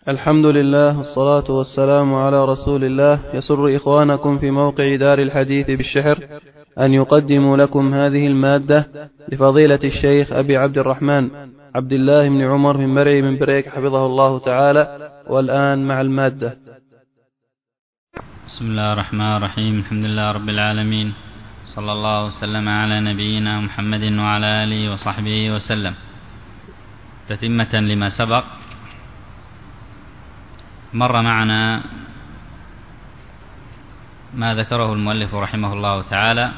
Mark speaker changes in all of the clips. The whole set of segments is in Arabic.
Speaker 1: الحمد لله والصلاة والسلام على رسول الله. يسر إخوانكم في موقع دار الحديث بالشحر أن يقدموا لكم هذه المادة لفضيلة الشيخ أبي عبد الرحمن عبد الله بن عمر من مرعي من بريك حفظه الله تعالى. والآن مع المادة.
Speaker 2: بسم الله الرحمن الرحيم. الحمد لله رب العالمين، صلى الله وسلم على نبينا محمد وعلى آله وصحبه وسلم. تتمة لما سبق، مر معنا ما ذكره المؤلف رحمه الله تعالى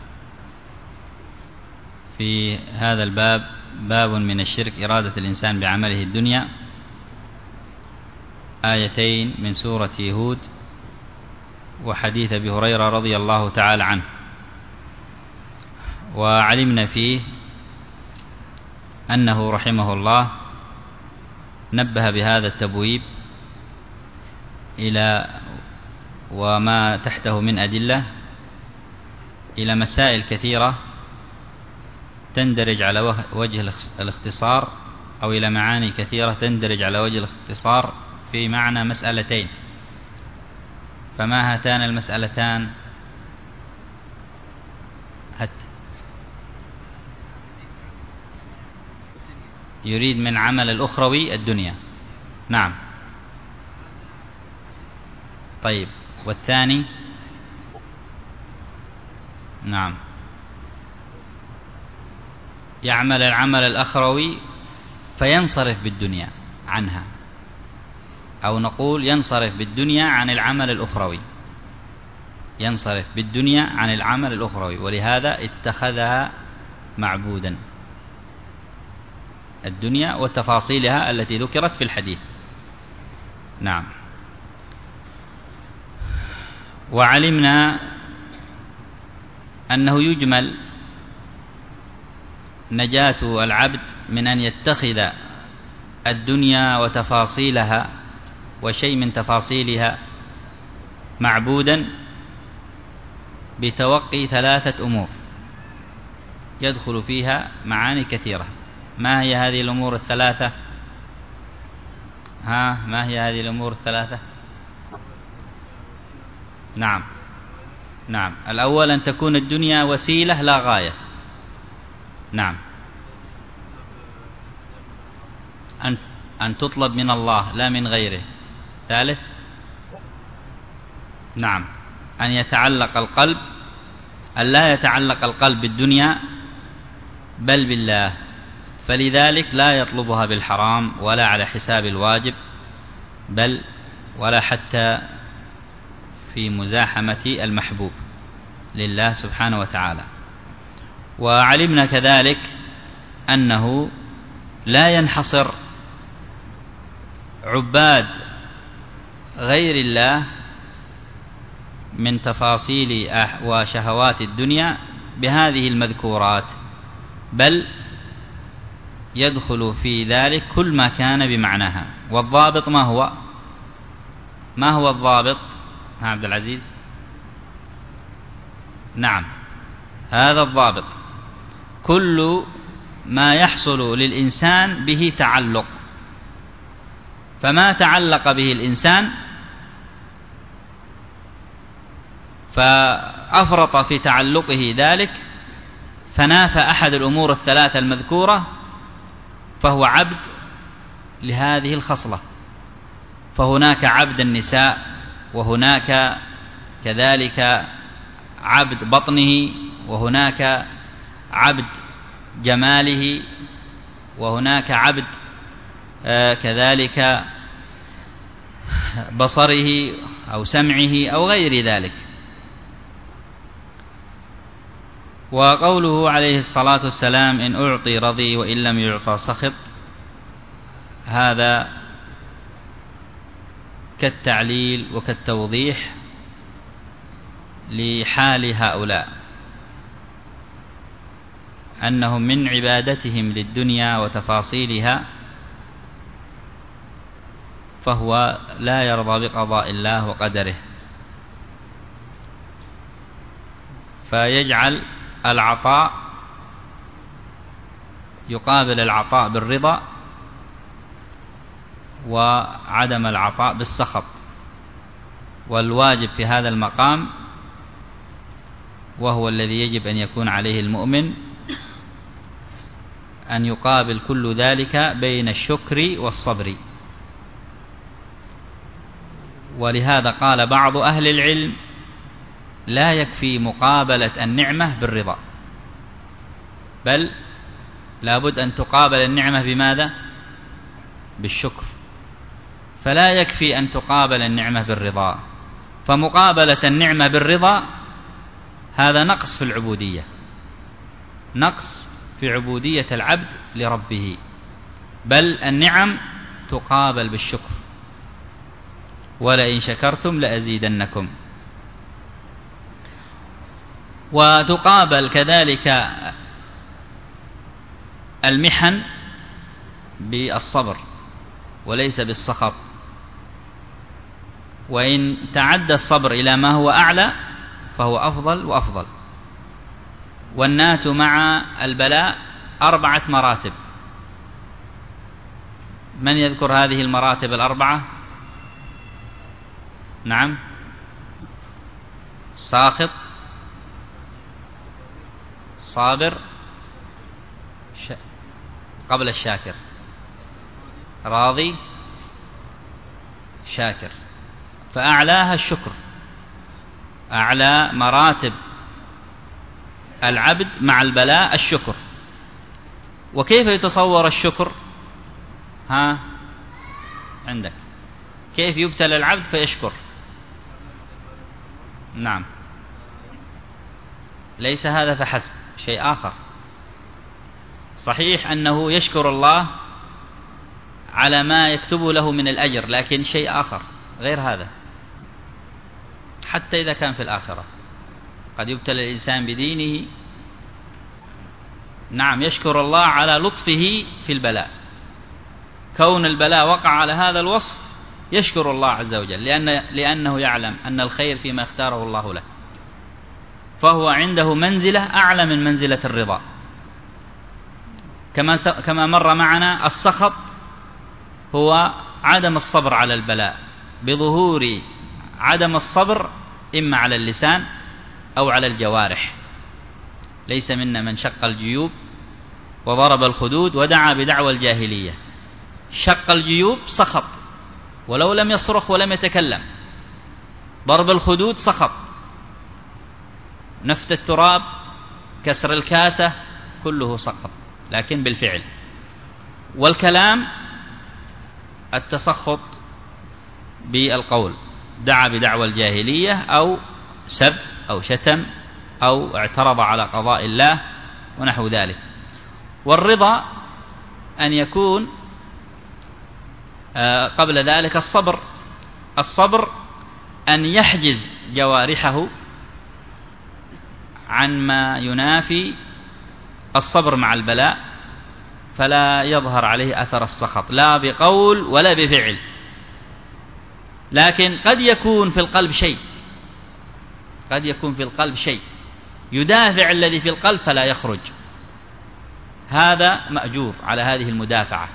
Speaker 2: في هذا الباب، باب من الشرك إرادة الإنسان بعمله الدنيا، آيتين من سورة هود وحديث أبي هريرة رضي الله تعالى عنه. وعلمنا فيه أنه رحمه الله نبه بهذا التبويب إلى وما تحته من أدلة إلى مسائل كثيرة تندرج على وجه الاختصار، أو إلى معاني كثيرة تندرج على وجه الاختصار في معنى مسألتين. فما هاتان المسألتان؟ يريد من عمل الأخروي الدنيا، نعم. طيب، والثاني؟ نعم، يعمل العمل الأخروي فينصرف بالدنيا عنها، أو نقول ينصرف بالدنيا عن العمل الأخروي، ينصرف بالدنيا عن العمل الأخروي، ولهذا اتخذها معبودا، الدنيا وتفاصيلها التي ذكرت في الحديث. نعم. وعلمنا أنه يجمل نجاة العبد من أن يتخذ الدنيا وتفاصيلها وشيء من تفاصيلها معبودا بتوقي ثلاثة أمور يدخل فيها معاني كثيرة. ما هي هذه الأمور الثلاثة؟ ما هي هذه الأمور الثلاثة؟ نعم. الأول أن تكون الدنيا وسيلة لا غاية. نعم. أن تطلب من الله لا من غيره. ثالث؟ نعم، أن يتعلق القلب، أن لا يتعلق القلب بالدنيا بل بالله، فلذلك لا يطلبها بالحرام ولا على حساب الواجب، بل ولا حتى في مزاحمة المحبوب لله سبحانه وتعالى. وعلمنا كذلك أنه لا ينحصر عباد غير الله من تفاصيل وشهوات الدنيا بهذه المذكورات، بل يدخل في ذلك كل ما كان بمعناها. والضابط ما هو؟ ما هو الضابط؟ عبد العزيز؟ نعم، هذا الضابط: كل ما يحصل للإنسان به تعلق، فما تعلق به الإنسان فأفرط في تعلقه ذلك فنافى أحد الأمور الثلاثة المذكورة، فهو عبد لهذه الخصلة. فهناك عبد النساء، وهناك كذلك عبد بطنه، وهناك عبد جماله، وهناك عبد كذلك بصره أو سمعه أو غير ذلك. وقوله عليه الصلاة والسلام: إن أعطي رضي وإن لم يعطى سخط، هذا كالتعليل وكالتوضيح لحال هؤلاء، أنهم من عبادتهم للدنيا وتفاصيلها فهو لا يرضى بقضاء الله وقدره، فيجعل العطاء يقابل العطاء بالرضا، وعدم العطاء بالسخط. والواجب في هذا المقام، وهو الذي يجب أن يكون عليه المؤمن، أن يقابل كل ذلك بين الشكر والصبر. ولهذا قال بعض أهل العلم: لا يكفي مقابلة النعمة بالرضا، بل لابد أن تقابل النعمة بماذا؟ بالشكر. فلا يكفي أن تقابل النعمة بالرضا، فمقابلة النعمة بالرضا هذا نقص في العبودية، نقص في عبودية العبد لربه، بل النعم تقابل بالشكر: ولئن شكرتم لأزيدنكم. وتقابل كذلك المحن بالصبر وليس بالسخط. وإن تعدى الصبر إلى ما هو أعلى فهو أفضل وأفضل. والناس مع البلاء 4 مراتب. من يذكر هذه المراتب 4؟ نعم. ساخط، صابر، قبل الشاكر، راضي، شاكر. فأعلاها الشكر، أعلى مراتب العبد مع البلاء الشكر. وكيف يتصور الشكر؟ عندك كيف يبتلى العبد فيشكر؟ نعم، ليس هذا فحسب، شيء آخر. صحيح أنه يشكر الله على ما يكتب له من الأجر، لكن شيء آخر غير هذا. حتى إذا كان في الآخرة قد يبتلى الإنسان بدينه، نعم، يشكر الله على لطفه في البلاء. كون البلاء وقع على هذا الوصف يشكر الله عز وجل، لأنه يعلم أن الخير فيما اختاره الله له، فهو عنده منزلة أعلى من منزلة الرضا. كما مر معنا، السخط هو عدم الصبر على البلاء بظهور عدم الصبر إما على اللسان أو على الجوارح. ليس منا من شق الجيوب وضرب الخدود ودعا بدعوى الجاهلية. شق الجيوب سخط ولو لم يصرخ ولم يتكلم، ضرب الخدود سخط، نفت التراب، كسر الكاسة، كله سخط لكن بالفعل. والكلام التسخط بالقول، دعا بدعوى الجاهلية أو سب أو شتم أو اعترض على قضاء الله ونحو ذلك. والرضا أن يكون قبل ذلك الصبر. الصبر أن يحجز جوارحه عن ما ينافي الصبر مع البلاء، فلا يظهر عليه أثر السخط لا بقول ولا بفعل. لكن قد يكون في القلب شيء، قد يكون في القلب شيء يدافع الذي في القلب فلا يخرج، هذا مأجور على هذه المدافعة.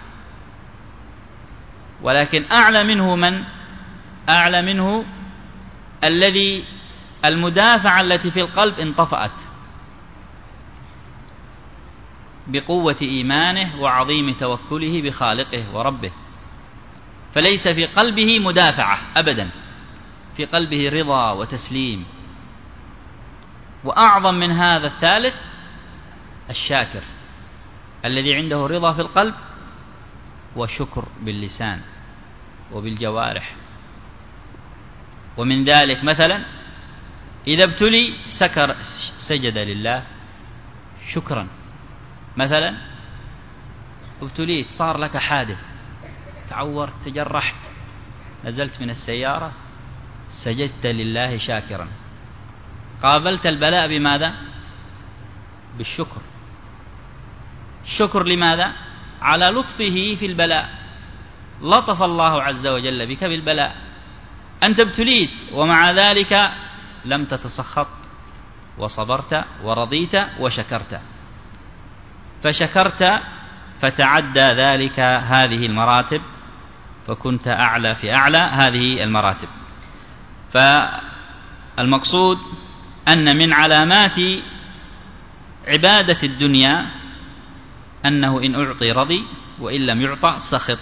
Speaker 2: ولكن أعلى منه من؟ أعلى منه الذي المدافعة التي في القلب انطفأت بقوة إيمانه وعظيم توكله بخالقه وربه، فليس في قلبه مدافعة أبدا، في قلبه رضا وتسليم. وأعظم من هذا الثالث الشاكر الذي عنده رضا في القلب وشكر باللسان وبالجوارح. ومن ذلك مثلا إذا ابتلي سجد لله شكرا. مثلا ابتليت، صار لك حادث، تعورت، تجرحت، نزلت من السيارة، سجدت لله شاكرا. قابلت البلاء بماذا؟ بالشكر. الشكر لماذا؟ على لطفه في البلاء، لطف الله عز وجل بك بالبلاء. أنت ابتليت ومع ذلك لم تتسخط وصبرت ورضيت وشكرت، فشكرت فتعدى ذلك هذه المراتب فكنت أعلى في أعلى هذه المراتب. فالمقصود أن من علامات عبادة الدنيا أنه إن أعطي رضي وإن لم يعطى سخط.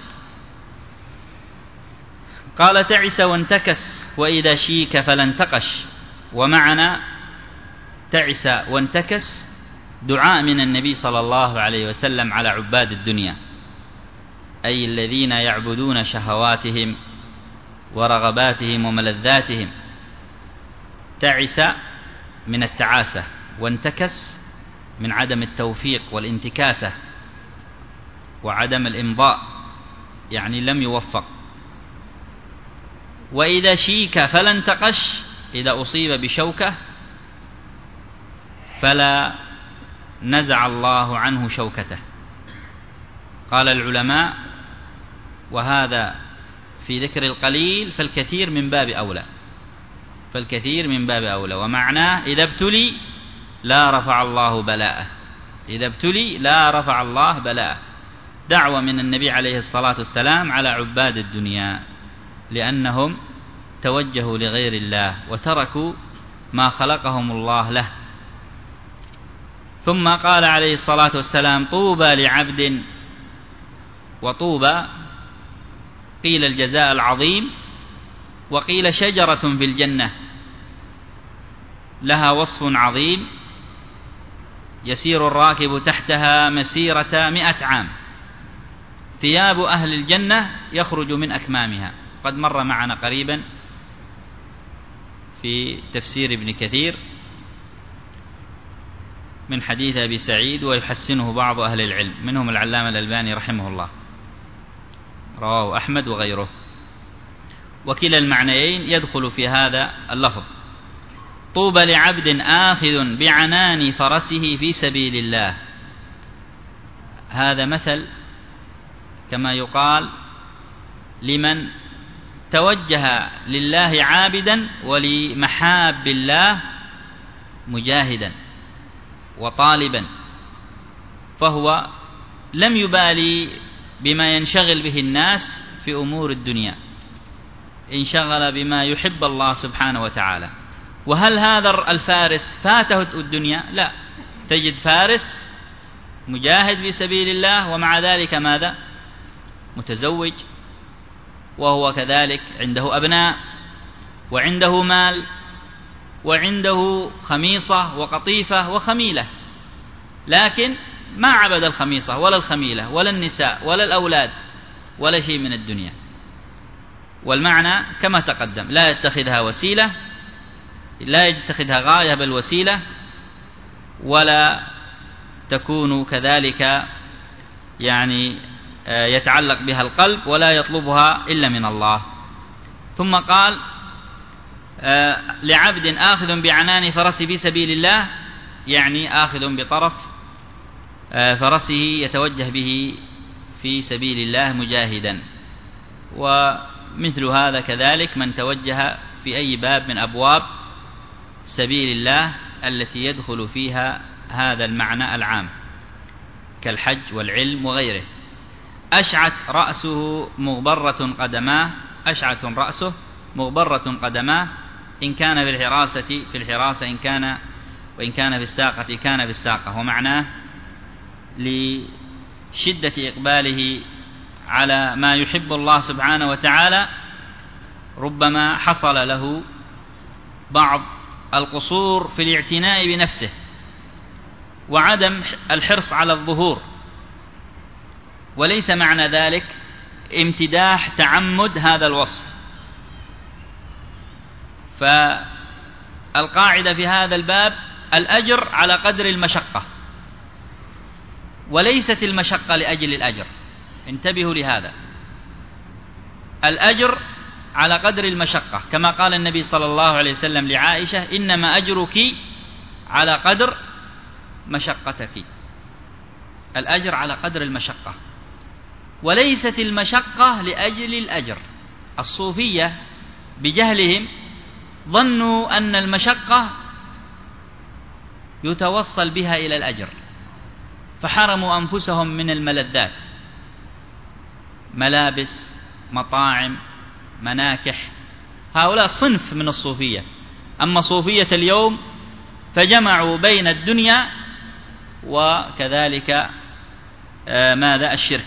Speaker 2: قال تعس وانتكس وإذا شيك فلا انتقش. ومعنى تعس وانتكس دعاء من النبي صلى الله عليه وسلم على عباد الدنيا، أي الذين يعبدون شهواتهم ورغباتهم وملذاتهم. تعس من التعاسة، وانتكس من عدم التوفيق والانتكاسة وعدم الإمضاء، يعني لم يوفق. وإذا شيك فلا انتقش، إذا أصيب بشوكة فلا نزع الله عنه شوكته. قال العلماء: وهذا في ذكر القليل فالكثير من باب أولى، فالكثير من باب أولى. ومعناه إذا ابتلي لا رفع الله بلاءه، إذا ابتلي لا رفع الله بلاءه. دعوة من النبي عليه الصلاة والسلام على عباد الدنيا، لأنهم توجهوا لغير الله وتركوا ما خلقهم الله له. ثم قال عليه الصلاة والسلام: طوبى لعبد، وطوبى قيل الجزاء العظيم، وقيل شجرة في الجنة لها وصف عظيم يسير الراكب تحتها مسيرة 100 عام، ثياب أهل الجنة يخرج من أكمامها. قد مر معنا قريبا في تفسير ابن كثير من حديث أبي سعيد، ويحسنه بعض أهل العلم منهم العلامة الألباني رحمه الله، رواه أحمد وغيره. وكلا المعنيين يدخل في هذا اللفظ. طوبى لعبد آخذ بعنان فرسه في سبيل الله. هذا مثل كما يقال لمن توجه لله عابدا ولمحاب الله مجاهدا وطالبا، فهو لم يبالي بما ينشغل به الناس في أمور الدنيا، انشغل بما يحب الله سبحانه وتعالى. وهل هذا الفارس فاته الدنيا؟ لا، تجد فارس مجاهد في سبيل الله ومع ذلك ماذا؟ متزوج، وهو كذلك عنده أبناء وعنده مال وعنده خميصة وقطيفة وخميلة، لكن ما عبد الخميصة ولا الخميلة ولا النساء ولا الأولاد ولا شيء من الدنيا. والمعنى كما تقدم: لا يتخذها وسيلة، لا يتخذها غاية بل وسيلة، ولا تكون كذلك يعني يتعلق بها القلب ولا يطلبها إلا من الله. ثم قال: لعبد آخذ بعنان فرسه في سبيل الله، يعني آخذ بطرف فرسه يتوجه به في سبيل الله مجاهدا. ومثل هذا كذلك من توجه في أي باب من أبواب سبيل الله التي يدخل فيها هذا المعنى العام كالحج والعلم وغيره. أشعث رأسه مغبرة قدماه، أشعث رأسه مغبرة قدماه، إن كان في الحراسة إن كان، وإن كان في الساقة كان في الساقة. ومعناه لشدة إقباله على ما يحب الله سبحانه وتعالى ربما حصل له بعض القصور في الاعتناء بنفسه وعدم الحرص على الظهور، وليس معنى ذلك امتداح تعمد هذا الوصف. فالقاعدة في هذا الباب: الأجر على قدر المشقة، وليست المشقة لأجل الأجر. انتبهوا لهذا، الأجر على قدر المشقة، كما قال النبي صلى الله عليه وسلم لعائشة: إنما أجرك على قدر مشقتك. الأجر على قدر المشقة، وليست المشقة لأجل الأجر. الصوفية بجهلهم ظنوا أن المشقة يتوصل بها إلى الأجر، فحرموا أنفسهم من الملذات، ملابس مطاعم، مناكح. هؤلاء صنف من الصوفية. أما صوفية اليوم فجمعوا بين الدنيا وكذلك ماذا؟ الشرك.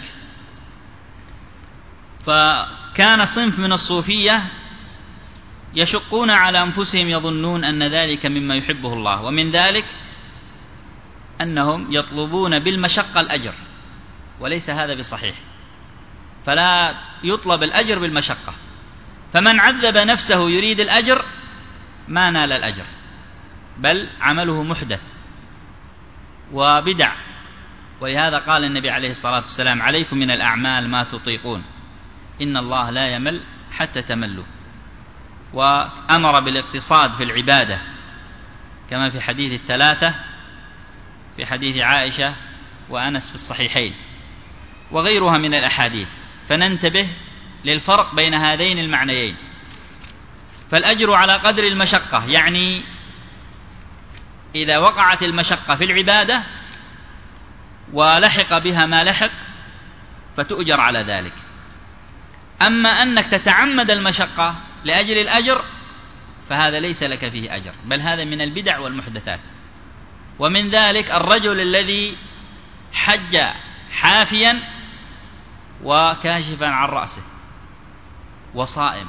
Speaker 2: فكان صنف من الصوفية يشقون على أنفسهم، يظنون أن ذلك مما يحبه الله، ومن ذلك أنهم يطلبون بالمشقة الأجر، وليس هذا بصحيح. فلا يطلب الأجر بالمشقة، فمن عذب نفسه يريد الأجر ما نال الأجر، بل عمله محدث وبدع. ولهذا قال النبي عليه الصلاة والسلام: عليكم من الأعمال ما تطيقون، إن الله لا يمل حتى تملوا. وأمر بالاقتصاد في العبادة كما في حديث الثلاثة، في حديث عائشة وأنس في الصحيحين وغيرها من الأحاديث. فننتبه للفرق بين هذين المعنيين. فالأجر على قدر المشقة، يعني إذا وقعت المشقة في العبادة ولحق بها ما لحق فتؤجر على ذلك. أما أنك تتعمد المشقة لأجل الأجر فهذا ليس لك فيه أجر، بل هذا من البدع والمحدثات. ومن ذلك الرجل الذي حج حافيا وكاشفا عن رأسه وصائم،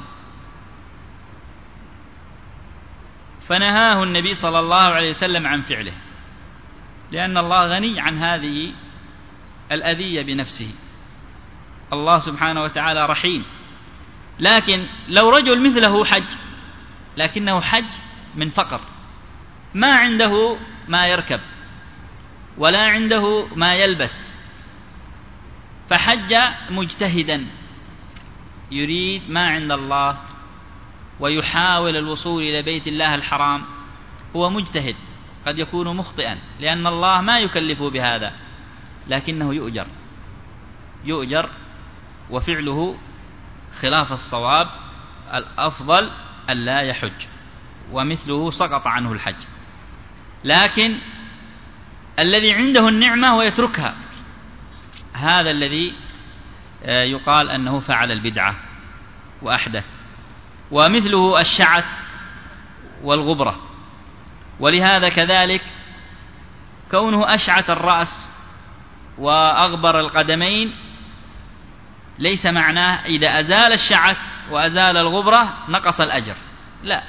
Speaker 2: فنهاه النبي صلى الله عليه وسلم عن فعله، لأن الله غني عن هذه الأذية بنفسه. الله سبحانه وتعالى رحيم. لكن لو رجل مثله حج، لكنه حج من فقر، ما عنده ما يركب ولا عنده ما يلبس، فحج مجتهدا يريد ما عند الله ويحاول الوصول إلى بيت الله الحرام، هو مجتهد قد يكون مخطئا لأن الله ما يكلفه بهذا، لكنه يؤجر وفعله خلاف الصواب. الأفضل ألا يحج، ومثله سقط عنه الحج. لكن الذي عنده النعمة ويتركها، هذا الذي يقال أنه فعل البدعة وأحدث. ومثله الشعث والغبرة. ولهذا كذلك كونه أشعث الرأس وأغبر القدمين ليس معناه إذا أزال الشعث وأزال الغبرة نقص الأجر، لا،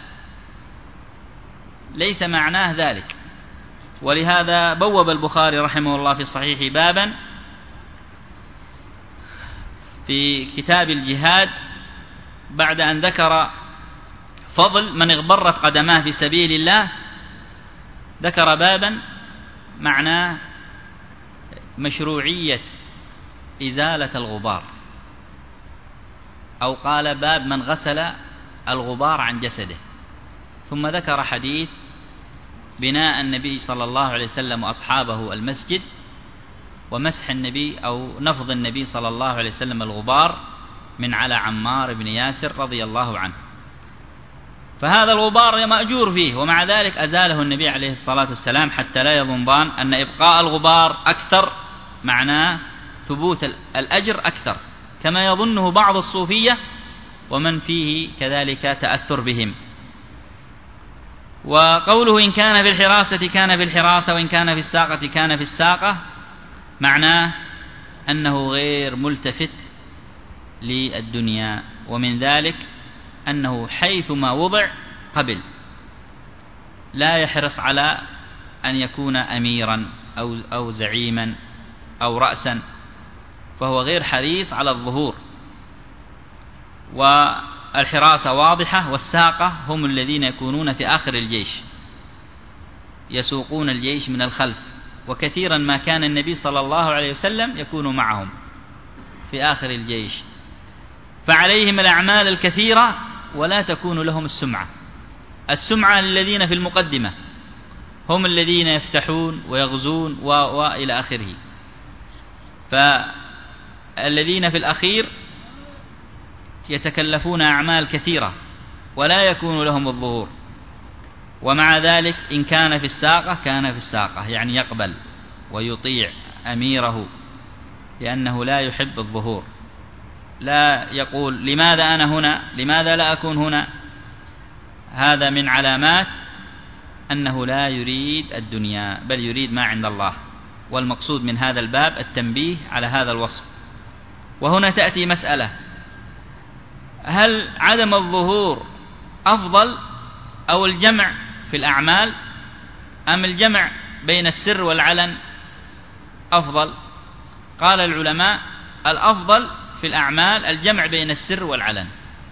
Speaker 2: ليس معناه ذلك. ولهذا بوب البخاري رحمه الله في الصحيح بابا في كتاب الجهاد بعد أن ذكر فضل من اغبرت قدماه في سبيل الله، ذكر بابا معناه مشروعية إزالة الغبار، أو قال باب من غسل الغبار عن جسده. ثم ذكر حديث بناء النبي صلى الله عليه وسلم وأصحابه المسجد، ومسح النبي أو نفض النبي صلى الله عليه وسلم الغبار من على عمار بن ياسر رضي الله عنه. فهذا الغبار مأجور فيه، ومع ذلك أزاله النبي عليه الصلاة والسلام حتى لا يظن أن إبقاء الغبار أكثر معناه ثبوت الأجر أكثر، كما يظنه بعض الصوفية ومن فيه كذلك تأثر بهم. وقوله إن كان في الحراسة كان في الحراسة، وإن كان في الساقة كان في الساقة، معناه أنه غير ملتفت للدنيا. ومن ذلك أنه حيثما وضع قبل، لا يحرص على أن يكون أميرا أو زعيما أو رأسا، فهو غير حريص على الظهور. والحراسة واضحة. والساقة هم الذين يكونون في آخر الجيش، يسوقون الجيش من الخلف، وكثيرا ما كان النبي صلى الله عليه وسلم يكون معهم في آخر الجيش. فعليهم الأعمال الكثيرة ولا تكون لهم السمعة الذين في المقدمة، هم الذين يفتحون ويغزون وإلى آخره. فالذين في الأخير يتكلفون أعمال كثيرة ولا يكون لهم الظهور. ومع ذلك إن كان في الساقة كان في الساقة، يعني يقبل ويطيع أميره لأنه لا يحب الظهور. لا يقول لماذا أنا هنا، لماذا لا أكون هنا. هذا من علامات أنه لا يريد الدنيا، بل يريد ما عند الله. والمقصود من هذا الباب التنبيه على هذا الوصف. وهنا تأتي مسألة: هل عدم الظهور أفضل أو الجمع في الأعمال، أم الجمع بين السر والعلن أفضل؟ قال العلماء: الأفضل في الأعمال الجمع بين السر والعلن،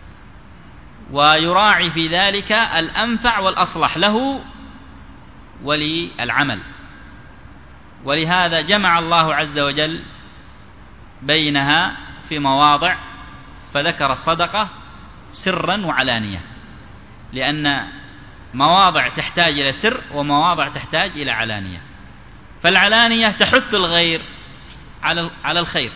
Speaker 2: ويراعي في ذلك الأنفع والأصلح له وللعمل. ولهذا جمع الله عز وجل بينها في مواضع، فذكر الصدقة سرا وعلانية، لأن مواضع تحتاج إلى سر ومواضع تحتاج إلى علانية. فالعلانية تحث الغير على الخير،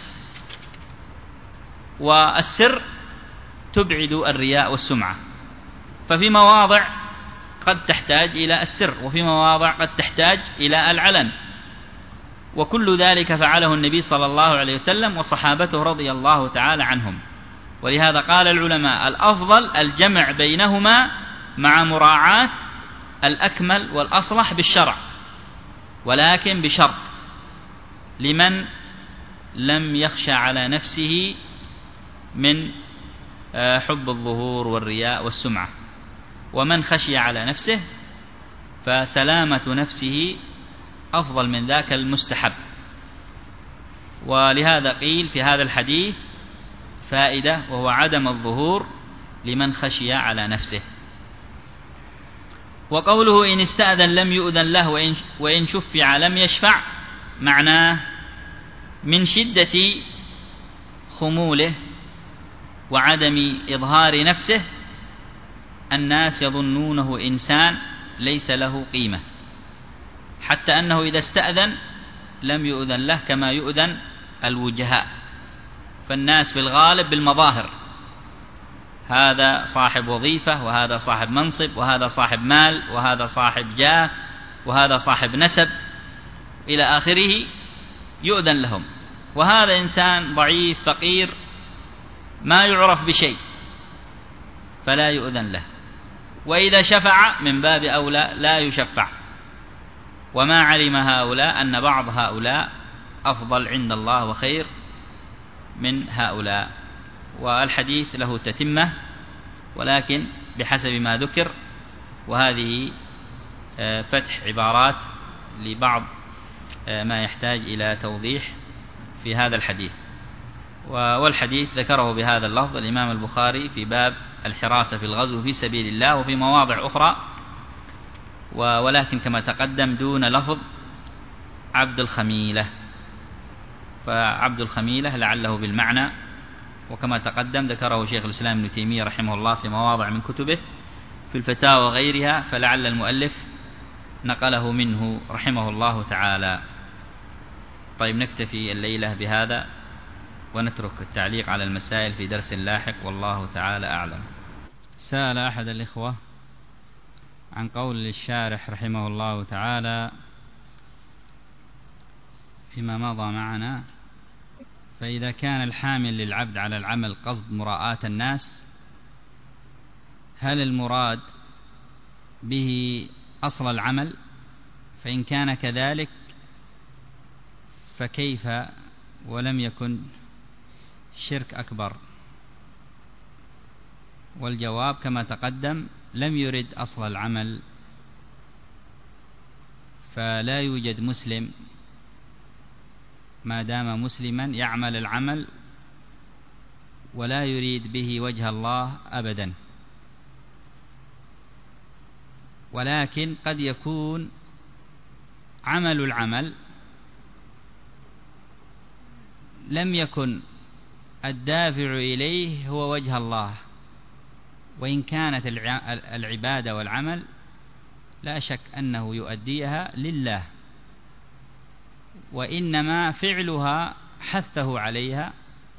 Speaker 2: والسر تبعد الرياء والسمعة. ففي مواضع قد تحتاج إلى السر، وفي مواضع قد تحتاج إلى العلن، وكل ذلك فعله النبي صلى الله عليه وسلم وصحابته رضي الله تعالى عنهم. ولهذا قال العلماء: الأفضل الجمع بينهما مع مراعاة الأكمل والأصلح بالشرع، ولكن بشرط: لمن لم يخشى على نفسه من حب الظهور والرياء والسمعة. ومن خشي على نفسه فسلامة نفسه أفضل من ذاك المستحب. ولهذا قيل في هذا الحديث فائدة، وهو عدم الظهور لمن خشي على نفسه. وقوله: إن استأذن لم يؤذن له وإن شفع لم يشفع، معناه من شدة خموله وعدم إظهار نفسه الناس يظنونه إنسان ليس له قيمة، حتى أنه إذا استأذن لم يؤذن له كما يؤذن الوجهاء. فالناس بالغالب بالمظاهر، هذا صاحب وظيفة، وهذا صاحب منصب، وهذا صاحب مال، وهذا صاحب جاه، وهذا صاحب نسب إلى آخره، يؤذن لهم. وهذا إنسان ضعيف فقير ما يعرف بشيء فلا يؤذن له. وإذا شفع من باب أولى لا يشفع. وما علم هؤلاء أن بعض هؤلاء أفضل عند الله وخير من هؤلاء. والحديث له تتمة، ولكن بحسب ما ذكر، وهذه فتح عبارات لبعض ما يحتاج إلى توضيح في هذا الحديث. والحديث ذكره بهذا اللفظ الإمام البخاري في باب الحراسة في الغزو في سبيل الله، وفي مواضع أخرى، ولكن كما تقدم دون لفظ عبد الخميلة. فعبد الخميلة لعله بالمعنى، وكما تقدم ذكره شيخ الإسلام ابن تيمية رحمه الله في مواضع من كتبه في الفتاوى وغيرها، فلعل المؤلف نقله منه رحمه الله تعالى. طيب، نكتفي الليلة بهذا ونترك التعليق على المسائل في درس لاحق، والله تعالى أعلم. سأل أحد الإخوة عن قول الشارح رحمه الله تعالى فيما مضى معنا: فإذا كان الحامل للعبد على العمل قصد مراءاة الناس، هل المراد به أصل العمل؟ فإن كان كذلك فكيف ولم يكن شرك أكبر؟ والجواب كما تقدم: لم يرد أصل العمل، فلا يوجد مسلم ما دام مسلما يعمل العمل ولا يريد به وجه الله أبدا. ولكن قد يكون عمل العمل لم يكن الدافع إليه هو وجه الله، وإن كانت العبادة والعمل لا شك أنه يؤديها لله، وإنما فعلها حثه عليها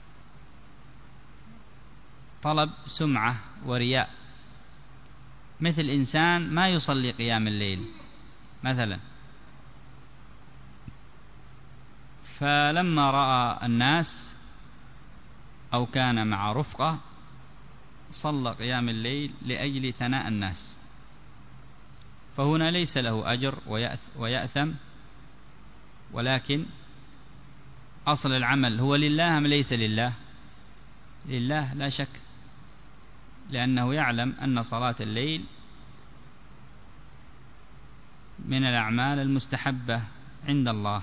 Speaker 2: طلب سمعة ورياء، مثل إنسان ما يصلي قيام الليل مثلا، فلما رأى الناس أو كان مع رفقة صلى قيام الليل لأجل ثناء الناس، فهنا ليس له أجر ويأثم، ولكن أصل العمل هو لله أم ليس لله؟ لله لا شك، لأنه يعلم أن صلاة الليل من الأعمال المستحبة عند الله،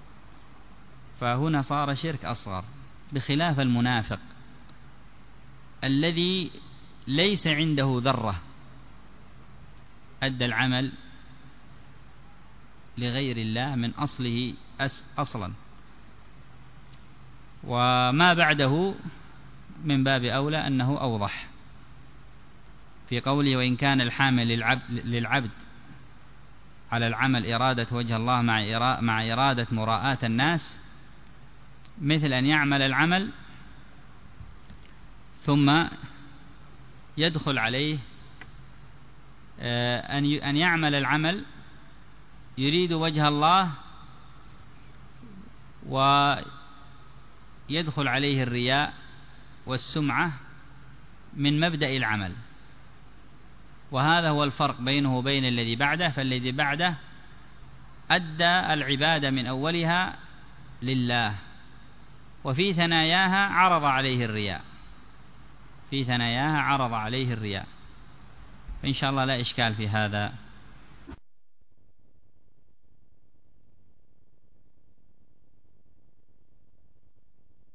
Speaker 2: فهنا صار شرك أصغر، بخلاف المنافق الذي ليس عنده ذرة، أدى العمل لغير الله من أصله أصلا، وما بعده من باب أولى أنه أوضح في قوله: وإن كان الحامل للعبد على العمل إرادة وجه الله مع إرادة مراءاة الناس، مثل أن يعمل العمل ثم يدخل عليه أن يعمل العمل يريد وجه الله ويدخل عليه الرياء والسمعة من مبدأ العمل، وهذا هو الفرق بينه وبين الذي بعده. فالذي بعده أدى العبادة من أولها لله، وفي ثناياها عرض عليه الرياء، في ثناياها عرض عليه الرياء، فإن شاء الله لا إشكال في هذا.